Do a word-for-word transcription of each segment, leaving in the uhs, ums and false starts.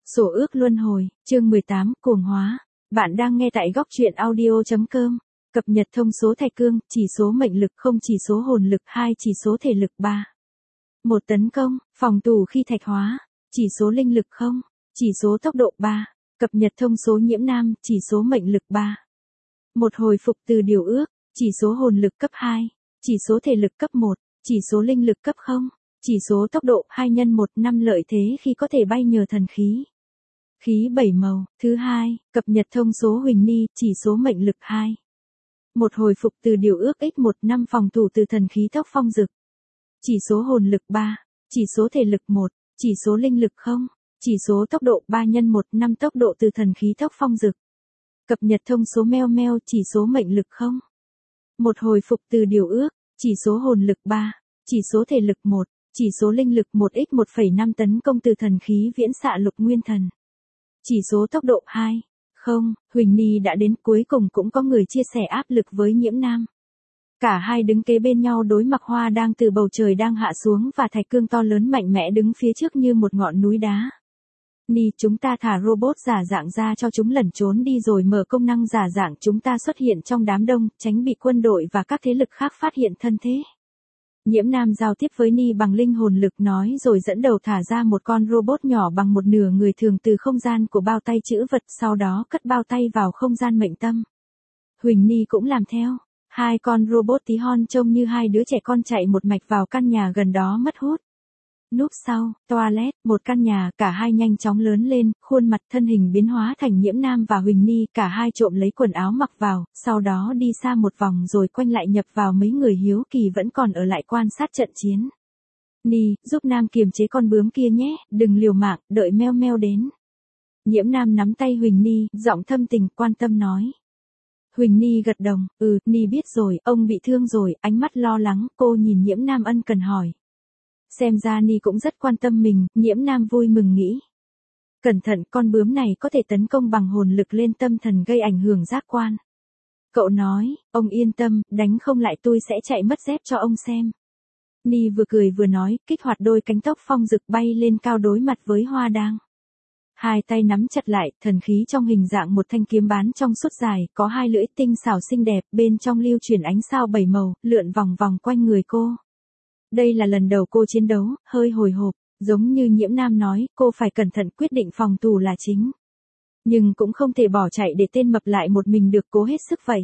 Sổ ước luân hồi, chương mười tám, cuồng hóa. Bạn đang nghe tại góc truyện audio chấm com. Cập nhật thông số thạch cương, chỉ số mệnh lực không, chỉ số hồn lực hai, chỉ số thể lực ba. Một tấn công, phòng thủ khi thạch hóa, chỉ số linh lực không, chỉ số tốc độ ba. Cập nhật thông số nhiễm nam, chỉ số mệnh lực ba. Một hồi phục từ điều ước, chỉ số hồn lực cấp hai, chỉ số thể lực cấp một, chỉ số linh lực cấp không. Chỉ số tốc độ hai nhân một năm lợi thế khi có thể bay nhờ thần khí. Khí bảy màu, thứ hai, cập nhật thông số Huỳnh Ni, chỉ số mệnh lực hai. Một hồi phục từ điều ước x một năm phòng thủ từ thần khí tốc phong dực. Chỉ số hồn lực ba, chỉ số thể lực một, chỉ số linh lực không, chỉ số tốc độ ba nhân một năm tốc độ từ thần khí tốc phong dực. Cập nhật thông số meo meo, chỉ số mệnh lực không. Một hồi phục từ điều ước, chỉ số hồn lực ba, chỉ số thể lực một. Chỉ số linh lực một x một phẩy năm tấn công từ thần khí viễn xạ lục nguyên thần. Chỉ số tốc độ hai. Không, Huỳnh Ni đã đến, cuối cùng cũng có người chia sẻ áp lực với nhiễm nam. Cả hai đứng kế bên nhau đối mặt, hoa đang từ bầu trời đang hạ xuống và thạch cương to lớn mạnh mẽ đứng phía trước như một ngọn núi đá. Ni, chúng ta thả robot giả dạng ra cho chúng lẩn trốn đi rồi mở công năng giả dạng chúng ta xuất hiện trong đám đông, tránh bị quân đội và các thế lực khác phát hiện thân thế. Nhiễm nam giao tiếp với Ni bằng linh hồn lực nói rồi dẫn đầu thả ra một con robot nhỏ bằng một nửa người thường từ không gian của bao tay chữ vật, sau đó cất bao tay vào không gian mệnh tâm. Huỳnh Ni cũng làm theo. Hai con robot tí hon trông như hai đứa trẻ con chạy một mạch vào căn nhà gần đó mất hút. Núp sau, toilet, một căn nhà, cả hai nhanh chóng lớn lên, khuôn mặt thân hình biến hóa thành nhiễm nam và Huỳnh Ni, cả hai trộm lấy quần áo mặc vào, sau đó đi xa một vòng rồi quanh lại nhập vào mấy người hiếu kỳ vẫn còn ở lại quan sát trận chiến. Ni, giúp nam kiềm chế con bướm kia nhé, đừng liều mạng, đợi meo meo đến. Nhiễm nam nắm tay Huỳnh Ni, giọng thâm tình, quan tâm nói. Huỳnh Ni gật đồng, ừ, Ni biết rồi, ông bị thương rồi, ánh mắt lo lắng, cô nhìn nhiễm nam ân cần hỏi. Xem ra Ni cũng rất quan tâm mình, nhiễm nam vui mừng nghĩ. Cẩn thận, con bướm này có thể tấn công bằng hồn lực lên tâm thần gây ảnh hưởng giác quan. Cậu nói, ông yên tâm, đánh không lại tôi sẽ chạy mất dép cho ông xem. Ni vừa cười vừa nói, kích hoạt đôi cánh tốc phong rực bay lên cao đối mặt với hoa đang. Hai tay nắm chặt lại, thần khí trong hình dạng một thanh kiếm bán trong suốt dài, có hai lưỡi tinh xảo xinh đẹp, bên trong lưu chuyển ánh sao bảy màu, lượn vòng vòng quanh người cô. Đây là lần đầu cô chiến đấu, hơi hồi hộp, giống như nhiễm nam nói, cô phải cẩn thận, quyết định phòng thủ là chính. Nhưng cũng không thể bỏ chạy để tên mập lại một mình được, cố hết sức vậy.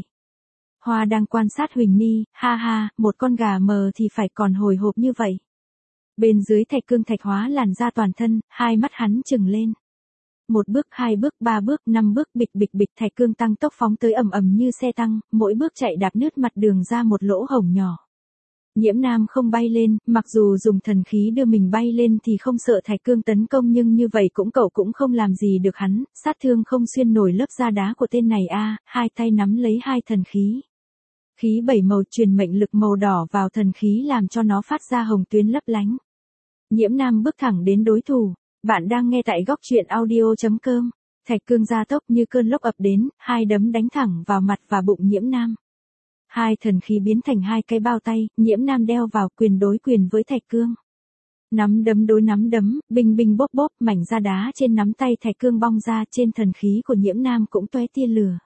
Hoa đang quan sát Huỳnh Ni, ha ha, một con gà mờ thì phải còn hồi hộp như vậy. Bên dưới thạch cương thạch hóa làn da toàn thân, hai mắt hắn trừng lên. Một bước, hai bước, ba bước, năm bước, bịch bịch bịch, thạch cương tăng tốc phóng tới ầm ầm như xe tăng, mỗi bước chạy đạp nứt mặt đường ra một lỗ hổng nhỏ. Nhiễm nam không bay lên, mặc dù dùng thần khí đưa mình bay lên thì không sợ thạch cương tấn công nhưng như vậy cũng cậu cũng không làm gì được hắn, sát thương không xuyên nổi lớp da đá của tên này a. Hai tay nắm lấy hai thần khí. Khí bảy màu truyền mệnh lực màu đỏ vào thần khí làm cho nó phát ra hồng tuyến lấp lánh. Nhiễm nam bước thẳng đến đối thủ. Bạn đang nghe tại góc truyện audio chấm com. Thạch cương gia tốc như cơn lốc ập đến, hai đấm đánh thẳng vào mặt và bụng nhiễm nam. Hai thần khí biến thành hai cái bao tay, nhiễm nam đeo vào, quyền đối quyền với thạch cương. Nắm đấm đối nắm đấm, binh binh bốp bốp, mảnh da đá trên nắm tay thạch cương bong ra, trên thần khí của nhiễm nam cũng tóe tia lửa.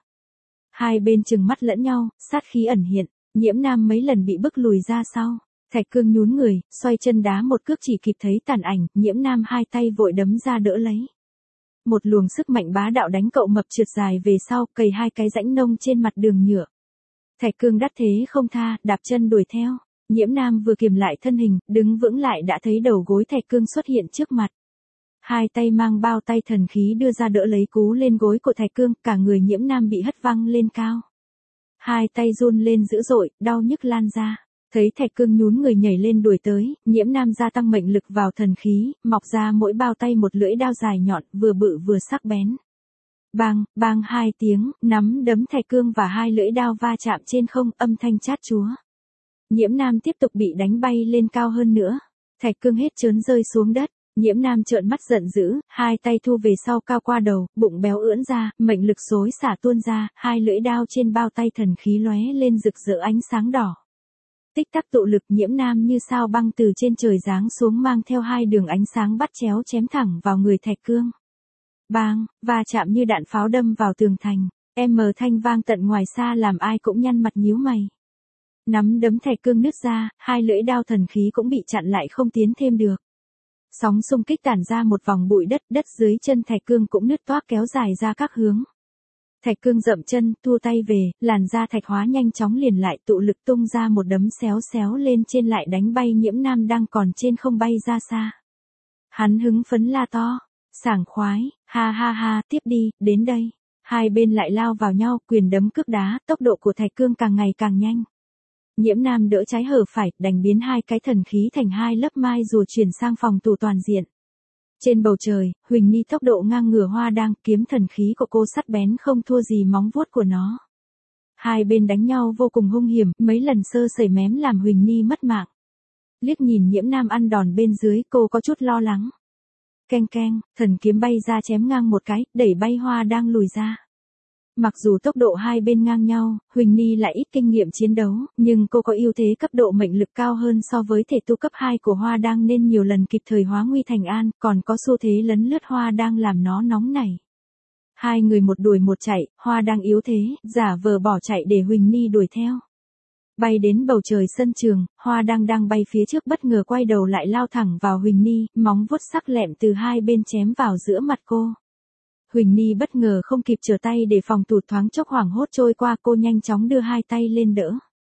Hai bên trừng mắt lẫn nhau, sát khí ẩn hiện, nhiễm nam mấy lần bị bức lùi ra sau. Thạch cương nhún người, xoay chân đá một cước chỉ kịp thấy tàn ảnh, nhiễm nam hai tay vội đấm ra đỡ lấy. Một luồng sức mạnh bá đạo đánh cậu mập trượt dài về sau, cày hai cái rãnh nông trên mặt đường nhựa. Thạch cương đắc thế không tha, đạp chân đuổi theo. Nhiễm nam vừa kiềm lại thân hình, đứng vững lại đã thấy đầu gối thạch cương xuất hiện trước mặt. Hai tay mang bao tay thần khí đưa ra đỡ lấy cú lên gối của thạch cương, cả người nhiễm nam bị hất văng lên cao. Hai tay run lên dữ dội, đau nhức lan ra. Thấy thạch cương nhún người nhảy lên đuổi tới, nhiễm nam gia tăng mệnh lực vào thần khí, mọc ra mỗi bao tay một lưỡi đao dài nhọn, vừa bự vừa sắc bén. Bang, bang hai tiếng, nắm đấm thạch cương và hai lưỡi đao va chạm trên không, âm thanh chát chúa. Nhiễm nam tiếp tục bị đánh bay lên cao hơn nữa. Thạch cương hết trớn rơi xuống đất. Nhiễm nam trợn mắt giận dữ, hai tay thu về sau cao qua đầu, bụng béo ưỡn ra, mệnh lực xối xả tuôn ra, hai lưỡi đao trên bao tay thần khí lóe lên rực rỡ ánh sáng đỏ. Tích tắc tụ lực, nhiễm nam như sao băng từ trên trời giáng xuống mang theo hai đường ánh sáng bắt chéo chém thẳng vào người thạch cương. Bang, va chạm như đạn pháo đâm vào tường thành. Em mờ thanh vang tận ngoài xa làm ai cũng nhăn mặt nhíu mày. Nắm đấm Thạch Cương nứt ra, hai lưỡi đao thần khí cũng bị chặn lại không tiến thêm được. Sóng xung kích tản ra một vòng bụi đất, đất dưới chân Thạch Cương cũng nứt toác kéo dài ra các hướng. Thạch Cương dậm chân, tua tay về, làn da thạch hóa nhanh chóng liền lại, tụ lực tung ra một đấm xéo xéo lên trên lại đánh bay Nhiễm Nam đang còn trên không bay ra xa. Hắn hứng phấn la to, sảng khoái, ha ha ha, tiếp đi, đến đây. Hai bên lại lao vào nhau, quyền đấm cước đá, tốc độ của Thạch Cương càng ngày càng nhanh. Nhiễm Nam đỡ trái hở phải, đánh biến hai cái thần khí thành hai lớp mai rùa chuyển sang phòng thủ toàn diện. Trên bầu trời, Huỳnh Ni tốc độ ngang ngửa Hoa Đang, kiếm thần khí của cô sắc bén không thua gì móng vuốt của nó. Hai bên đánh nhau vô cùng hung hiểm, mấy lần sơ sẩy mém làm Huỳnh Ni mất mạng. Liếc nhìn Nhiễm Nam ăn đòn bên dưới, cô có chút lo lắng. Keng keng, thần kiếm bay ra chém ngang một cái, đẩy bay Hoa Đang lùi ra. Mặc dù tốc độ hai bên ngang nhau, Huỳnh Ni lại ít kinh nghiệm chiến đấu, nhưng cô có ưu thế cấp độ mệnh lực cao hơn so với thể tu cấp hai của Hoa Đang nên nhiều lần kịp thời hóa nguy thành an, còn có xu thế lấn lướt Hoa Đang làm nó nóng nảy. Hai người một đuổi một chạy, Hoa Đang yếu thế, giả vờ bỏ chạy để Huỳnh Ni đuổi theo. Bay đến bầu trời sân trường, Hoa Đang đang bay phía trước bất ngờ quay đầu lại lao thẳng vào Huỳnh Ni, móng vuốt sắc lẹm từ hai bên chém vào giữa mặt cô. Huỳnh Ni bất ngờ không kịp trở tay để phòng tụt, thoáng chốc hoảng hốt trôi qua, cô nhanh chóng đưa hai tay lên đỡ.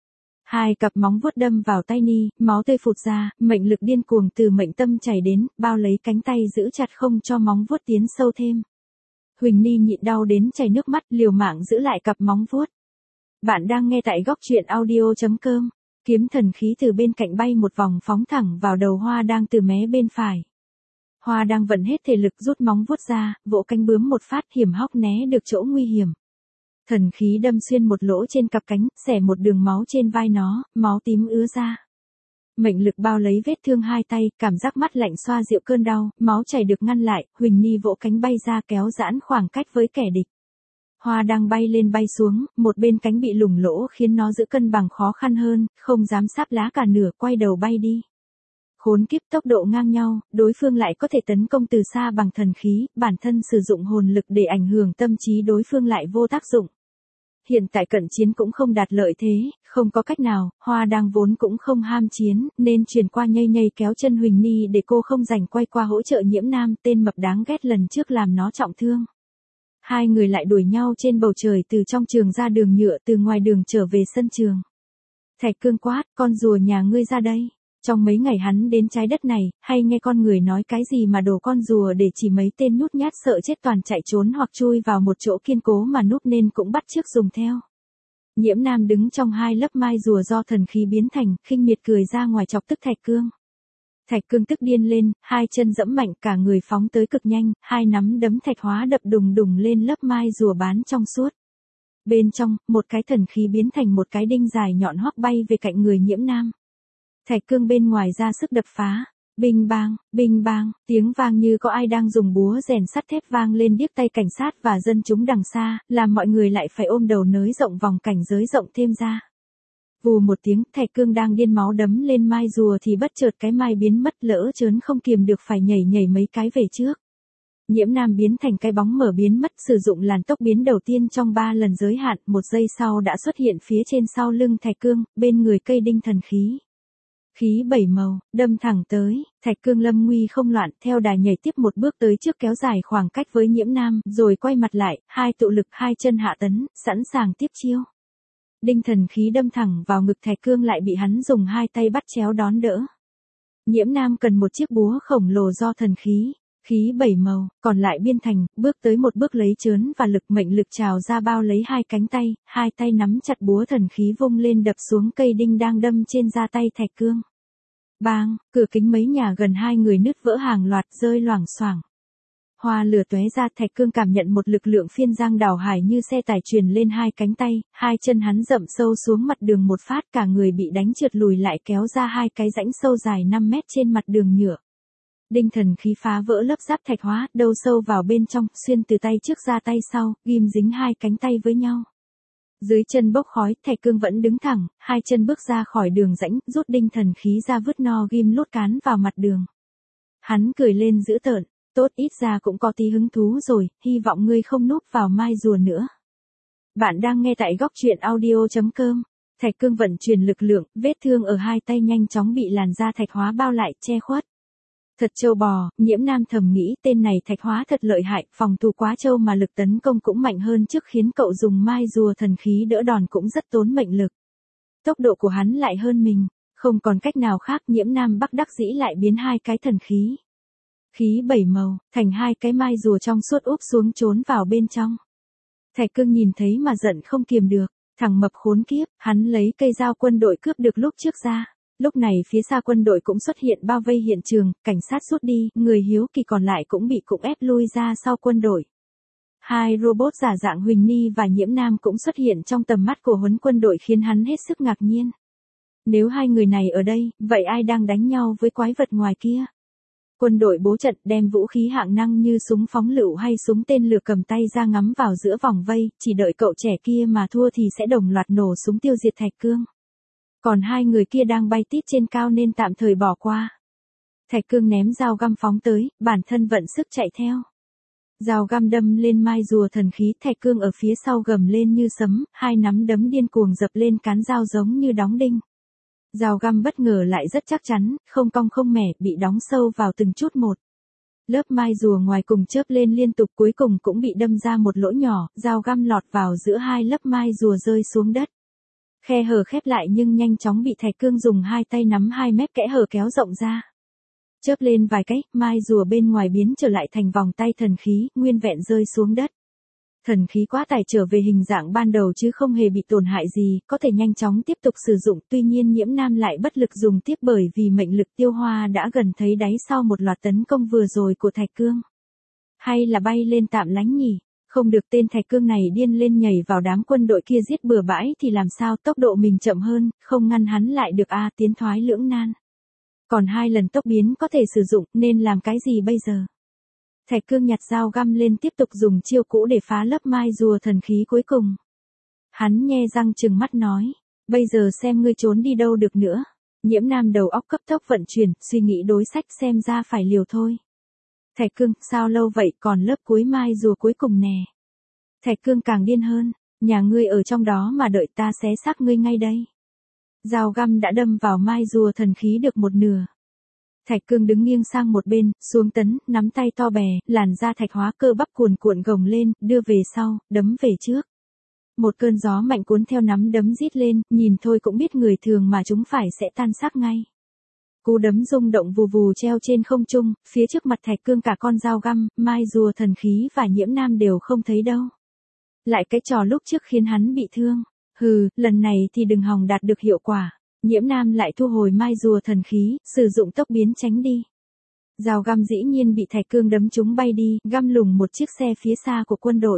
Hai cặp móng vuốt đâm vào tay Ni, máu tươi phụt ra, mệnh lực điên cuồng từ mệnh tâm chảy đến, bao lấy cánh tay giữ chặt không cho móng vuốt tiến sâu thêm. Huỳnh Ni nhịn đau đến chảy nước mắt, liều mạng giữ lại cặp móng vuốt. Bạn đang nghe tại góc truyện audio chấm com. Kiếm thần khí từ bên cạnh bay một vòng phóng thẳng vào đầu Hoa Đang từ mé bên phải. Hoa Đang vận hết thể lực rút móng vuốt ra, vỗ cánh bướm một phát, hiểm hóc né được chỗ nguy hiểm. Thần khí đâm xuyên một lỗ trên cặp cánh, xẻ một đường máu trên vai nó, máu tím ứa ra. Mệnh lực bao lấy vết thương hai tay, cảm giác mắt lạnh xoa dịu cơn đau, máu chảy được ngăn lại, Huỳnh Ni vỗ cánh bay ra kéo giãn khoảng cách với kẻ địch. Hoa Đang bay lên bay xuống, một bên cánh bị lủng lỗ khiến nó giữ cân bằng khó khăn hơn, không dám sáp lá cả nửa, quay đầu bay đi. Khốn kiếp, tốc độ ngang nhau, đối phương lại có thể tấn công từ xa bằng thần khí, bản thân sử dụng hồn lực để ảnh hưởng tâm trí đối phương lại vô tác dụng. Hiện tại cận chiến cũng không đạt lợi thế, không có cách nào, Hoa Đang vốn cũng không ham chiến, nên chuyển qua nhây nhây kéo chân Huỳnh Ni để cô không rảnh quay qua hỗ trợ Nhiễm Nam, tên mập đáng ghét lần trước làm nó trọng thương. Hai người lại đuổi nhau trên bầu trời, từ trong trường ra đường nhựa, từ ngoài đường trở về sân trường. Thạch Cương quát, con rùa nhà ngươi ra đây. Trong mấy ngày hắn đến trái đất này, hay nghe con người nói cái gì mà đổ con rùa để chỉ mấy tên nhút nhát sợ chết toàn chạy trốn hoặc chui vào một chỗ kiên cố mà núp nên cũng bắt chước dùng theo. Nhiễm Nam đứng trong hai lớp mai rùa do thần khí biến thành, khinh miệt cười ra ngoài chọc tức Thạch Cương. Thạch Cương tức điên lên, hai chân dẫm mạnh, cả người phóng tới cực nhanh, hai nắm đấm thạch hóa đập đùng đùng lên lớp mai rùa bán trong suốt. Bên trong, một cái thần khí biến thành một cái đinh dài nhọn hoắc bay về cạnh người Nhiễm Nam. Thạch Cương bên ngoài ra sức đập phá. Binh bang, binh bang, tiếng vang như có ai đang dùng búa rèn sắt thép vang lên điếc tai cảnh sát và dân chúng đằng xa, làm mọi người lại phải ôm đầu nới rộng vòng cảnh giới rộng thêm ra. Vù một tiếng, Thạch Cương đang điên máu đấm lên mai rùa thì bất chợt cái mai biến mất, lỡ chớn không kiềm được phải nhảy nhảy mấy cái về trước. Nhiễm Nam biến thành cái bóng mở biến mất, sử dụng làn tốc biến đầu tiên trong ba lần giới hạn, một giây sau đã xuất hiện phía trên sau lưng Thạch Cương, bên người cây đinh thần khí. Khí bảy màu, đâm thẳng tới, Thạch Cương lâm nguy không loạn, theo đà nhảy tiếp một bước tới trước kéo dài khoảng cách với Nhiễm Nam, rồi quay mặt lại, hai tụ lực hai chân hạ tấn, sẵn sàng tiếp chiêu. Đinh thần khí đâm thẳng vào ngực Thạch Cương lại bị hắn dùng hai tay bắt chéo đón đỡ. Nhiễm Nam cần một chiếc búa khổng lồ do thần khí, khí bảy màu, còn lại biên thành, bước tới một bước lấy chớn và lực mệnh lực trào ra bao lấy hai cánh tay, hai tay nắm chặt búa thần khí vung lên đập xuống cây đinh đang đâm trên da tay Thạch Cương. Bang, cửa kính mấy nhà gần hai người nứt vỡ hàng loạt rơi loảng xoảng. Hoa lửa tóe ra, Thạch Cương cảm nhận một lực lượng phiên giang đảo hải như xe tải truyền lên hai cánh tay, hai chân hắn dậm sâu xuống mặt đường một phát, cả người bị đánh trượt lùi lại kéo ra hai cái rãnh sâu dài năm mét trên mặt đường nhựa. Đinh thần khí phá vỡ lớp giáp thạch hóa, đâu sâu vào bên trong, xuyên từ tay trước ra tay sau, ghim dính hai cánh tay với nhau. Dưới chân bốc khói, Thạch Cương vẫn đứng thẳng, hai chân bước ra khỏi đường rãnh, rút đinh thần khí ra vứt no ghim lốt cán vào mặt đường. Hắn cười lên dữ tợn, Tốt, ít ra cũng có tí hứng thú rồi, hy vọng ngươi không núp vào mai rùa nữa. Bạn đang nghe tại góc truyện audio chấm com. Thạch Cương vận chuyển lực lượng, vết thương ở hai tay nhanh chóng bị làn da Thạch Hóa bao lại, che khuất. Thật trâu bò, Nhiễm Nam thầm nghĩ tên này Thạch Hóa thật lợi hại, phòng thủ quá trâu mà lực tấn công cũng mạnh hơn trước, khiến cậu dùng mai rùa thần khí đỡ đòn cũng rất tốn mệnh lực. Tốc độ của hắn lại hơn mình, không còn cách nào khác, Nhiễm Nam bất đắc dĩ lại biến hai cái thần khí. Khí bảy màu, thành hai cái mai rùa trong suốt úp xuống trốn vào bên trong. Thạch Cương nhìn thấy mà giận không kiềm được, thằng mập khốn kiếp, hắn lấy cây dao quân đội cướp được lúc trước ra. Lúc này phía xa quân đội cũng xuất hiện bao vây hiện trường, cảnh sát rút đi, người hiếu kỳ còn lại cũng bị cụng ép lui ra sau quân đội. Hai robot giả dạng Huỳnh Ni và Nhiễm Nam cũng xuất hiện trong tầm mắt của huấn quân đội, khiến hắn hết sức ngạc nhiên. Nếu hai người này ở đây, vậy ai đang đánh nhau với quái vật ngoài kia? Quân đội bố trận, đem vũ khí hạng năng như súng phóng lựu hay súng tên lửa cầm tay ra ngắm vào giữa vòng vây, chỉ đợi cậu trẻ kia mà thua thì sẽ đồng loạt nổ súng tiêu diệt Thạch Cương. Còn hai người kia đang bay tít trên cao nên tạm thời bỏ qua. Thạch Cương ném dao găm phóng tới, bản thân vận sức chạy theo. Dao găm đâm lên mai rùa thần khí, Thạch Cương ở phía sau gầm lên như sấm, hai nắm đấm điên cuồng dập lên cán dao giống như đóng đinh. Dao găm bất ngờ lại rất chắc chắn, không cong không mẻ, bị đóng sâu vào từng chút một. Lớp mai rùa ngoài cùng chớp lên liên tục, cuối cùng cũng bị đâm ra một lỗ nhỏ, dao găm lọt vào giữa hai lớp mai rùa rơi xuống đất. Khe hở khép lại nhưng nhanh chóng bị Thạch Cương dùng hai tay nắm hai mép kẽ hở kéo rộng ra. Chớp lên vài cái, mai rùa bên ngoài biến trở lại thành vòng tay thần khí, nguyên vẹn rơi xuống đất. Thần khí quá tải trở về hình dạng ban đầu chứ không hề bị tổn hại gì, có thể nhanh chóng tiếp tục sử dụng, tuy nhiên Nhiễm Nam lại bất lực dùng tiếp bởi vì mệnh lực tiêu hoa đã gần thấy đáy sau một loạt tấn công vừa rồi của Thạch Cương. Hay là bay lên tạm lánh nhỉ? Không được, tên Thạch Cương này điên lên nhảy vào đám quân đội kia giết bừa bãi thì làm sao, tốc độ mình chậm hơn, không ngăn hắn lại được a, tiến thoái lưỡng nan. Còn hai lần tốc biến có thể sử dụng, nên làm cái gì bây giờ? Thạch Cương nhặt dao găm lên tiếp tục dùng chiêu cũ để phá lớp mai rùa thần khí cuối cùng. Hắn nhe răng trừng mắt nói, bây giờ xem ngươi trốn đi đâu được nữa. Nhiễm Nam đầu óc cấp tốc vận chuyển, suy nghĩ đối sách, xem ra phải liều thôi. Thạch Cương, sao lâu vậy, còn lớp cuối mai rùa cuối cùng nè. Thạch Cương càng điên hơn, nhà ngươi ở trong đó mà đợi, ta xé xác ngươi ngay đây. Dao găm đã đâm vào mai rùa thần khí được một nửa. Thạch Cương đứng nghiêng sang một bên, xuống tấn, nắm tay to bè, làn da Thạch Hóa cơ bắp cuồn cuộn gồng lên, đưa về sau, đấm về trước. Một cơn gió mạnh cuốn theo nắm đấm rít lên, nhìn thôi cũng biết người thường mà chúng phải sẽ tan xác ngay. Cú đấm rung động vù vù treo trên không trung, phía trước mặt Thạch Cương cả con dao găm, mai rùa thần khí và Nhiễm Nam đều không thấy đâu. Lại cái trò lúc trước khiến hắn bị thương. Hừ, lần này thì đừng hòng đạt được hiệu quả. Nhiễm Nam lại thu hồi mai rùa thần khí, sử dụng tốc biến tránh đi. Dao găm dĩ nhiên bị Thạch Cương đấm trúng bay đi, găm lủng một chiếc xe phía xa của quân đội.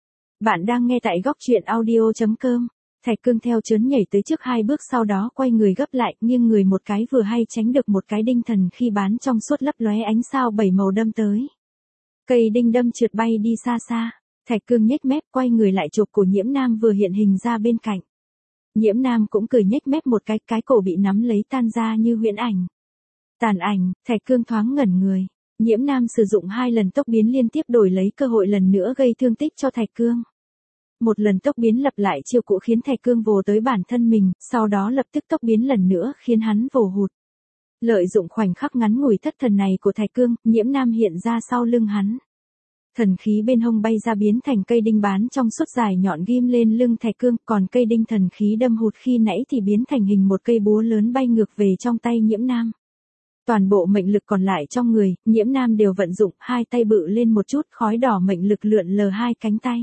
Bạn đang nghe tại góc truyện audio chấm com. Thạch Cương theo chớn nhảy tới trước hai bước, sau đó quay người gấp lại, nghiêng người một cái vừa hay tránh được một cái đinh thần khi bán trong suốt lấp lóe ánh sao bảy màu đâm tới. Cây đinh đâm trượt bay đi xa xa. Thạch Cương nhếch mép quay người lại chụp cổ Nhiễm Nam vừa hiện hình ra bên cạnh. Nhiễm Nam cũng cười nhếch mép một cái, cái cổ bị nắm lấy tan ra như huyễn ảnh. Tàn ảnh, Thạch Cương thoáng ngẩn người. Nhiễm Nam sử dụng hai lần tốc biến liên tiếp đổi lấy cơ hội lần nữa gây thương tích cho Thạch Cương. Một lần tốc biến lặp lại chiêu cũ khiến Thạch Cương vồ tới bản thân mình, sau đó lập tức tốc biến lần nữa khiến hắn vồ hụt. Lợi dụng khoảnh khắc ngắn ngủi thất thần này của Thạch Cương, Nhiễm Nam hiện ra sau lưng hắn. Thần khí bên hông bay ra biến thành cây đinh bán trong suốt dài nhọn ghim lên lưng Thạch Cương, còn cây đinh thần khí đâm hụt khi nãy thì biến thành hình một cây búa lớn bay ngược về trong tay Nhiễm Nam. Toàn bộ mệnh lực còn lại trong người, Nhiễm Nam đều vận dụng, hai tay bự lên một chút, khói đỏ mệnh lực lượn lờ hai cánh tay.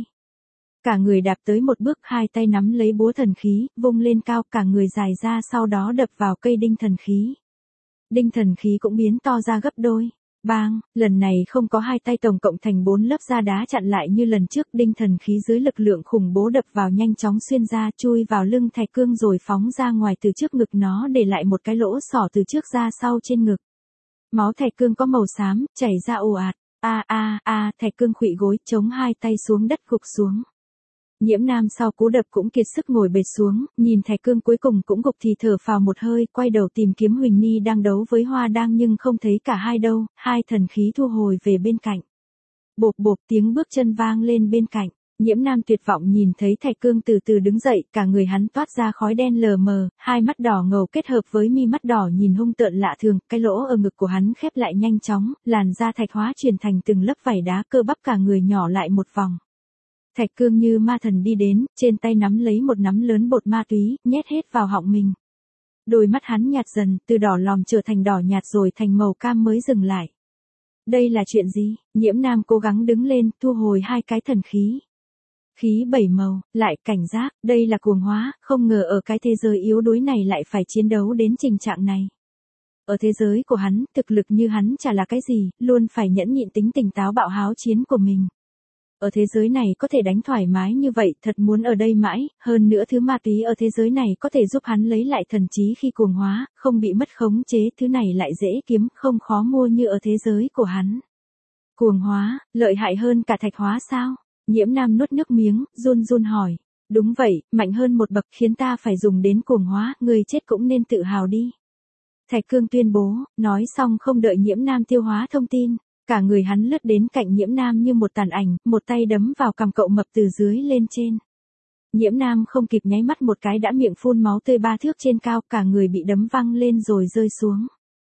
Cả người đạp tới một bước, hai tay nắm lấy búa thần khí, vung lên cao, cả người dài ra sau đó đập vào cây đinh thần khí. Đinh thần khí cũng biến to ra gấp đôi. Bang, lần này không có hai tay, tổng cộng thành bốn lớp da đá chặn lại như lần trước, đinh thần khí dưới lực lượng khủng bố đập vào nhanh chóng xuyên ra, chui vào lưng Thạch Cương rồi phóng ra ngoài từ trước ngực nó, để lại một cái lỗ sỏ từ trước ra sau trên ngực. Máu Thạch Cương có màu xám, chảy ra ồ ạt. A a a, Thạch Cương khuỵu gối, chống hai tay xuống đất gục xuống. Nhiễm Nam sau cú đập cũng kiệt sức ngồi bệt xuống, nhìn Thạch Cương cuối cùng cũng gục thì thở phào một hơi, quay đầu tìm kiếm Huỳnh Ni đang đấu với Hoa Đang nhưng không thấy cả hai đâu, hai thần khí thu hồi về bên cạnh. Bộp bộp tiếng bước chân vang lên bên cạnh, Nhiễm Nam tuyệt vọng nhìn thấy Thạch Cương từ từ đứng dậy, cả người hắn toát ra khói đen lờ mờ, hai mắt đỏ ngầu kết hợp với mi mắt đỏ nhìn hung tợn lạ thường, cái lỗ ở ngực của hắn khép lại nhanh chóng, làn da thạch hóa chuyển thành từng lớp vảy đá, cơ bắp cả người nhỏ lại một vòng. Thạch Cương như ma thần đi đến, trên tay nắm lấy một nắm lớn bột ma túy, nhét hết vào họng mình. Đôi mắt hắn nhạt dần, từ đỏ lòm trở thành đỏ nhạt rồi thành màu cam mới dừng lại. Đây là chuyện gì? Nhiễm Nam cố gắng đứng lên, thu hồi hai cái thần khí. Khí bảy màu, lại cảnh giác, đây là cuồng hóa, không ngờ ở cái thế giới yếu đuối này lại phải chiến đấu đến trình trạng này. Ở thế giới của hắn, thực lực như hắn chả là cái gì, luôn phải nhẫn nhịn tính tỉnh táo bạo háo chiến của mình. Ở thế giới này có thể đánh thoải mái như vậy, thật muốn ở đây mãi, hơn nữa thứ ma túy ở thế giới này có thể giúp hắn lấy lại thần trí khi cuồng hóa, không bị mất khống chế, thứ này lại dễ kiếm, không khó mua như ở thế giới của hắn. Cuồng hóa, lợi hại hơn cả thạch hóa sao? Nhiễm Nam nuốt nước miếng, run run hỏi. Đúng vậy, mạnh hơn một bậc khiến ta phải dùng đến cuồng hóa, người chết cũng nên tự hào đi. Thạch Cương tuyên bố, nói xong không đợi Nhiễm Nam tiêu hóa thông tin. Cả người hắn lướt đến cạnh Nhiễm Nam như một tàn ảnh, một tay đấm vào cằm cậu mập từ dưới lên trên. Nhiễm Nam không kịp nháy mắt một cái đã miệng phun máu tươi ba thước trên cao, cả người bị đấm văng lên rồi rơi xuống.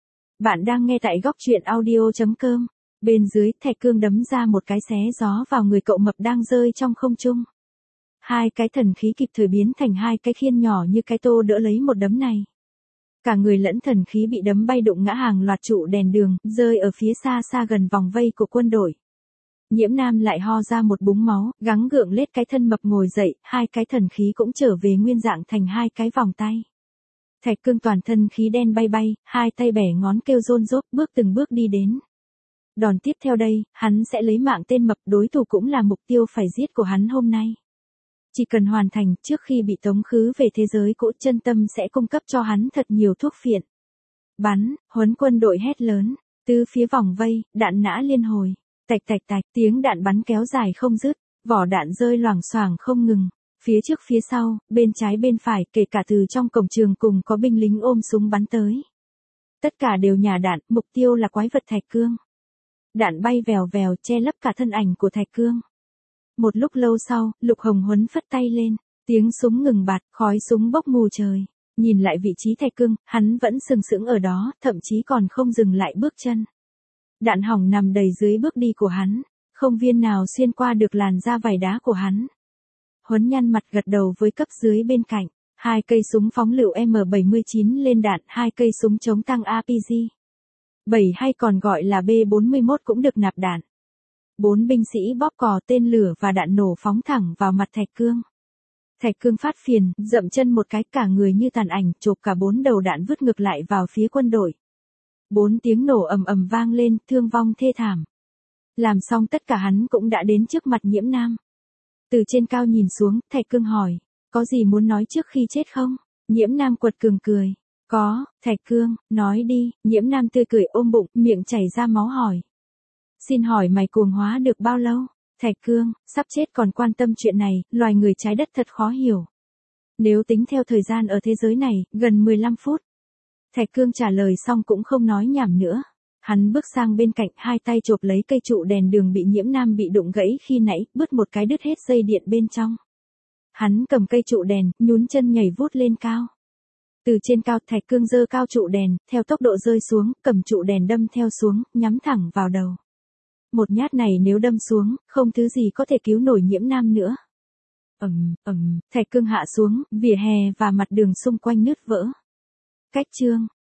Bạn đang nghe tại góc truyện audio chấm com. Bên dưới, Thạch Cương đấm ra một cái xé gió vào người cậu mập đang rơi trong không trung. Hai cái thần khí kịp thời biến thành hai cái khiên nhỏ như cái tô đỡ lấy một đấm này. Cả người lẫn thần khí bị đấm bay đụng ngã hàng loạt trụ đèn đường, rơi ở phía xa xa gần vòng vây của quân đội. Nhiễm Nam lại ho ra một búng máu, gắng gượng lết cái thân mập ngồi dậy, hai cái thần khí cũng trở về nguyên dạng thành hai cái vòng tay. Thạch Cương toàn thân khí đen bay bay, hai tay bẻ ngón kêu rôn rốp, bước từng bước đi đến. Đòn tiếp theo đây, hắn sẽ lấy mạng tên mập, đối thủ cũng là mục tiêu phải giết của hắn hôm nay. Chỉ cần hoàn thành, trước khi bị tống khứ về thế giới cũ, chân tâm sẽ cung cấp cho hắn thật nhiều thuốc phiện. Bắn, huấn quân đội hét lớn, từ phía vòng vây, đạn nã liên hồi, tạch tạch tạch, tiếng đạn bắn kéo dài không dứt, vỏ đạn rơi loảng xoảng không ngừng, phía trước phía sau, bên trái bên phải, kể cả từ trong cổng trường cùng có binh lính ôm súng bắn tới. Tất cả đều nhả đạn, mục tiêu là quái vật Thạch Cương. Đạn bay vèo vèo che lấp cả thân ảnh của Thạch Cương. Một lúc lâu sau, Lục Hồng Huấn phất tay lên, tiếng súng ngừng bạt, khói súng bốc mù trời. Nhìn lại vị trí Thạch Cương, hắn vẫn sừng sững ở đó, thậm chí còn không dừng lại bước chân. Đạn hỏng nằm đầy dưới bước đi của hắn, không viên nào xuyên qua được làn da vảy đá của hắn. Huấn nhăn mặt gật đầu với cấp dưới bên cạnh, hai cây súng phóng lựu M bảy mươi chín lên đạn, hai cây súng chống tăng a pê giê. bảy hay còn gọi là B bốn mươi mốt cũng được nạp đạn. Bốn binh sĩ bóp cò tên lửa và đạn nổ phóng thẳng vào mặt Thạch Cương. Thạch Cương phát phiền, dậm chân một cái, cả người như tàn ảnh, chộp cả bốn đầu đạn vứt ngược lại vào phía quân đội. Bốn tiếng nổ ầm ầm vang lên, thương vong thê thảm. Làm xong tất cả hắn cũng đã đến trước mặt Nhiễm Nam. Từ trên cao nhìn xuống, Thạch Cương hỏi, có gì muốn nói trước khi chết không? Nhiễm Nam quật cường cười. Có, Thạch Cương, nói đi. Nhiễm Nam tươi cười ôm bụng, miệng chảy ra máu hỏi. Xin hỏi mày cuồng hóa được bao lâu? Thạch Cương, sắp chết còn quan tâm chuyện này, loài người trái đất thật khó hiểu. Nếu tính theo thời gian ở thế giới này, gần mười lăm phút. Thạch Cương trả lời xong cũng không nói nhảm nữa. Hắn bước sang bên cạnh, hai tay chộp lấy cây trụ đèn đường bị Nhiễm Nam bị đụng gãy khi nãy, bứt một cái đứt hết dây điện bên trong. Hắn cầm cây trụ đèn, nhún chân nhảy vút lên cao. Từ trên cao, Thạch Cương giơ cao trụ đèn, theo tốc độ rơi xuống, cầm trụ đèn đâm theo xuống, nhắm thẳng vào đầu. Một nhát này nếu đâm xuống, không thứ gì có thể cứu nổi Nhiễm Nam nữa. Ầm, ầm, Thạch Cương hạ xuống, vỉa hè và mặt đường xung quanh nứt vỡ. Cách chương